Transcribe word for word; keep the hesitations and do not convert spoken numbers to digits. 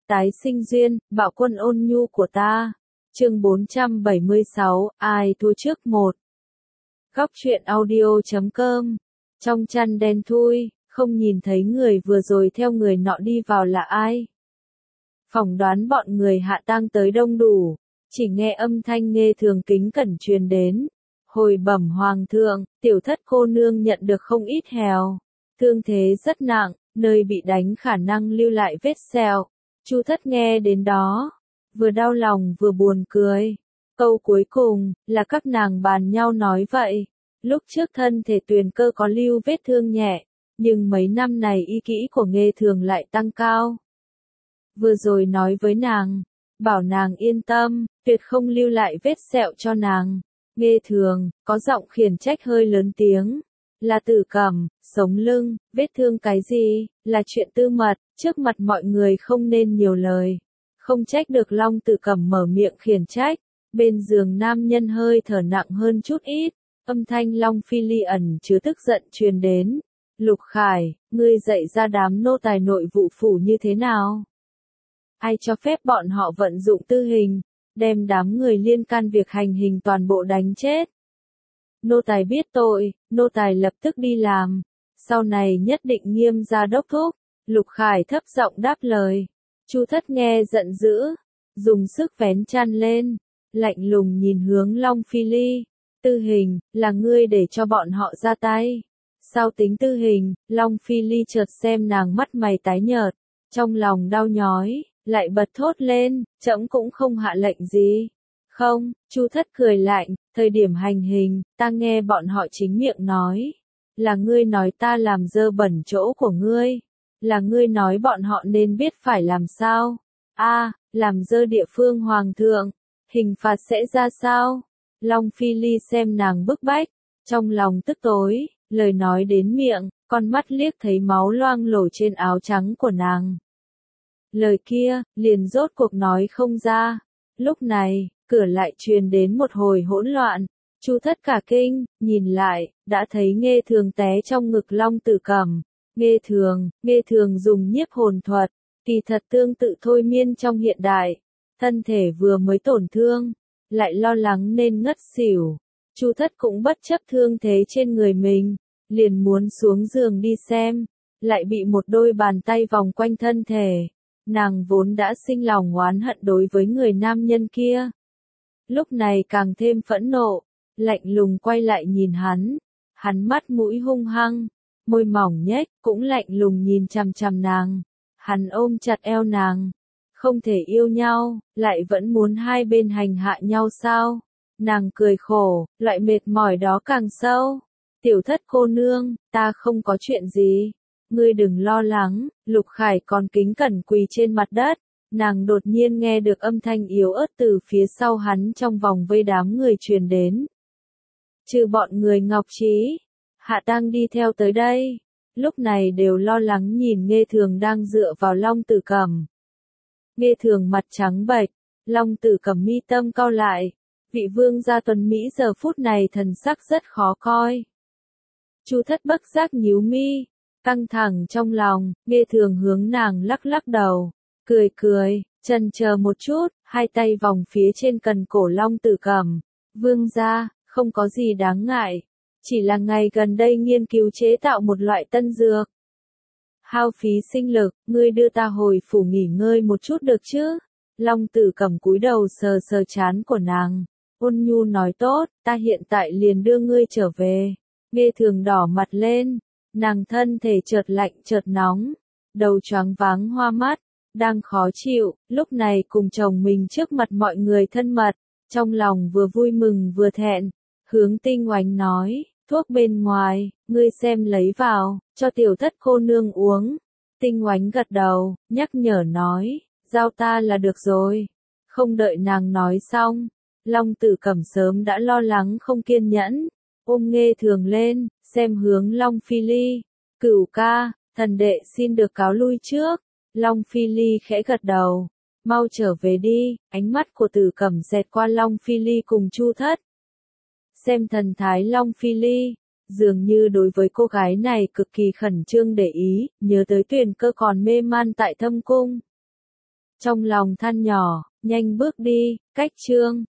Tái sinh duyên, bạo quân ôn nhu của ta. Chương bốn trăm bảy mươi sáu, ai thua trước một. Góc truyện audio chấm com. Trong chăn đen thui, không nhìn thấy người vừa rồi theo người nọ đi vào là ai. Phỏng đoán bọn người hạ tang tới đông đủ, chỉ nghe âm thanh Nghê Thường kính cẩn truyền đến. Hồi bẩm hoàng thượng, tiểu thất cô nương nhận được không ít hèo. Thương thế rất nặng, nơi bị đánh khả năng lưu lại vết sẹo. Chu thất nghe đến đó, vừa đau lòng vừa buồn cười. Câu cuối cùng, là các nàng bàn nhau nói vậy. Lúc trước thân thể Tuyền Cơ có lưu vết thương nhẹ, nhưng mấy năm này y kỹ của Nghê Thường lại tăng cao. Vừa rồi nói với nàng, bảo nàng yên tâm, tuyệt không lưu lại vết sẹo cho nàng. Nghê Thường, có giọng khiển trách hơi lớn tiếng. Là Tử Cẩm, sống lưng, vết thương cái gì, là chuyện tư mật, trước mặt mọi người không nên nhiều lời. Không trách được Long Tử Cẩm mở miệng khiển trách, bên giường nam nhân hơi thở nặng hơn chút ít, âm thanh Long Phi Ly ẩn chứa tức giận truyền đến. Lục Khải, ngươi dạy ra đám nô tài nội vụ phủ như thế nào? Ai cho phép bọn họ vận dụng tư hình, đem đám người liên can việc hành hình toàn bộ đánh chết? Nô tài biết tội, nô tài lập tức đi làm, sau này nhất định nghiêm ra đốc thúc. Lục Khải thấp giọng đáp lời. Chu thất nghe giận dữ, dùng sức vén chăn lên, lạnh lùng nhìn hướng Long Phi Ly. Tư hình, là ngươi để cho bọn họ ra tay. Sao tính tư hình? Long Phi Ly chợt xem nàng mắt mày tái nhợt, trong lòng đau nhói, lại bật thốt lên, trẫm cũng không hạ lệnh gì. Không, Chu thất cười lạnh, thời điểm hành hình, ta nghe bọn họ chính miệng nói. Là ngươi nói ta làm dơ bẩn chỗ của ngươi. Là ngươi nói bọn họ nên biết phải làm sao. A, làm dơ địa phương hoàng thượng. Hình phạt sẽ ra sao? Long Phi Ly xem nàng bức bách, trong lòng tức tối, lời nói đến miệng, con mắt liếc thấy máu loang lổ trên áo trắng của nàng. Lời kia, liền rốt cuộc nói không ra. Lúc này, cửa lại truyền đến một hồi hỗn loạn. Chu thất cả kinh, nhìn lại, đã thấy Nghê Thường té trong ngực Long Tử Cẩm. Nghê Thường, Nghê Thường dùng nhiếp hồn thuật, kỳ thật tương tự thôi miên trong hiện đại. Thân thể vừa mới tổn thương, lại lo lắng nên ngất xỉu. Chu thất cũng bất chấp thương thế trên người mình, liền muốn xuống giường đi xem, lại bị một đôi bàn tay vòng quanh thân thể. Nàng vốn đã sinh lòng oán hận đối với người nam nhân kia. Lúc này càng thêm phẫn nộ, lạnh lùng quay lại nhìn hắn. Hắn mắt mũi hung hăng, môi mỏng nhếch, cũng lạnh lùng nhìn chằm chằm nàng. Hắn ôm chặt eo nàng. Không thể yêu nhau, lại vẫn muốn hai bên hành hạ nhau sao? Nàng cười khổ, loại mệt mỏi đó càng sâu. Tiểu thất cô nương, ta không có chuyện gì. Ngươi đừng lo lắng. Lục Khải còn kính cẩn quỳ trên mặt đất. Nàng đột nhiên nghe được âm thanh yếu ớt từ phía sau hắn trong vòng vây đám người truyền đến. Trừ bọn người Ngọc Trí, Hạ Tang đi theo tới đây. Lúc này đều lo lắng nhìn Nghê Thường đang dựa vào Long Tử Cẩm. Nghê Thường mặt trắng bệch, Long Tử Cẩm mi tâm cau lại. Vị vương gia tuấn Mỹ giờ phút này thần sắc rất khó coi. Chu thất bất giác nhíu mi, căng thẳng trong lòng. Nghê Thường hướng nàng lắc lắc đầu, cười cười, chần chờ một chút, hai tay vòng phía trên cần cổ Long Tử Cẩm. Vương gia, không có gì đáng ngại, chỉ là ngày gần đây nghiên cứu chế tạo một loại tân dược. Hao phí sinh lực, ngươi đưa ta hồi phủ nghỉ ngơi một chút được chứ? Long Tử Cẩm cúi đầu sờ sờ trán của nàng, ôn nhu nói tốt, ta hiện tại liền đưa ngươi trở về. Nghê Thường đỏ mặt lên, nàng thân thể chợt lạnh chợt nóng, đầu choáng váng hoa mắt, đang khó chịu, lúc này cùng chồng mình trước mặt mọi người thân mật, trong lòng vừa vui mừng vừa thẹn, hướng Tinh Oánh nói, thuốc bên ngoài, ngươi xem lấy vào, cho tiểu thất cô nương uống. Tinh Oánh gật đầu, nhắc nhở nói, giao ta là được rồi. Không đợi nàng nói xong, Long Tử Cẩm sớm đã lo lắng không kiên nhẫn, ôm Nghê Thường lên, xem hướng Long Phi Ly. Cửu ca, thần đệ xin được cáo lui trước. Long Phi Ly khẽ gật đầu, mau trở về đi. Ánh mắt của Tử Cẩm xẹt qua Long Phi Ly cùng Chu thất. Xem thần thái Long Phi Ly, dường như đối với cô gái này cực kỳ khẩn trương để ý, nhớ tới Tuyền Cơ còn mê man tại thâm cung. Trong lòng than nhỏ, nhanh bước đi, cách chương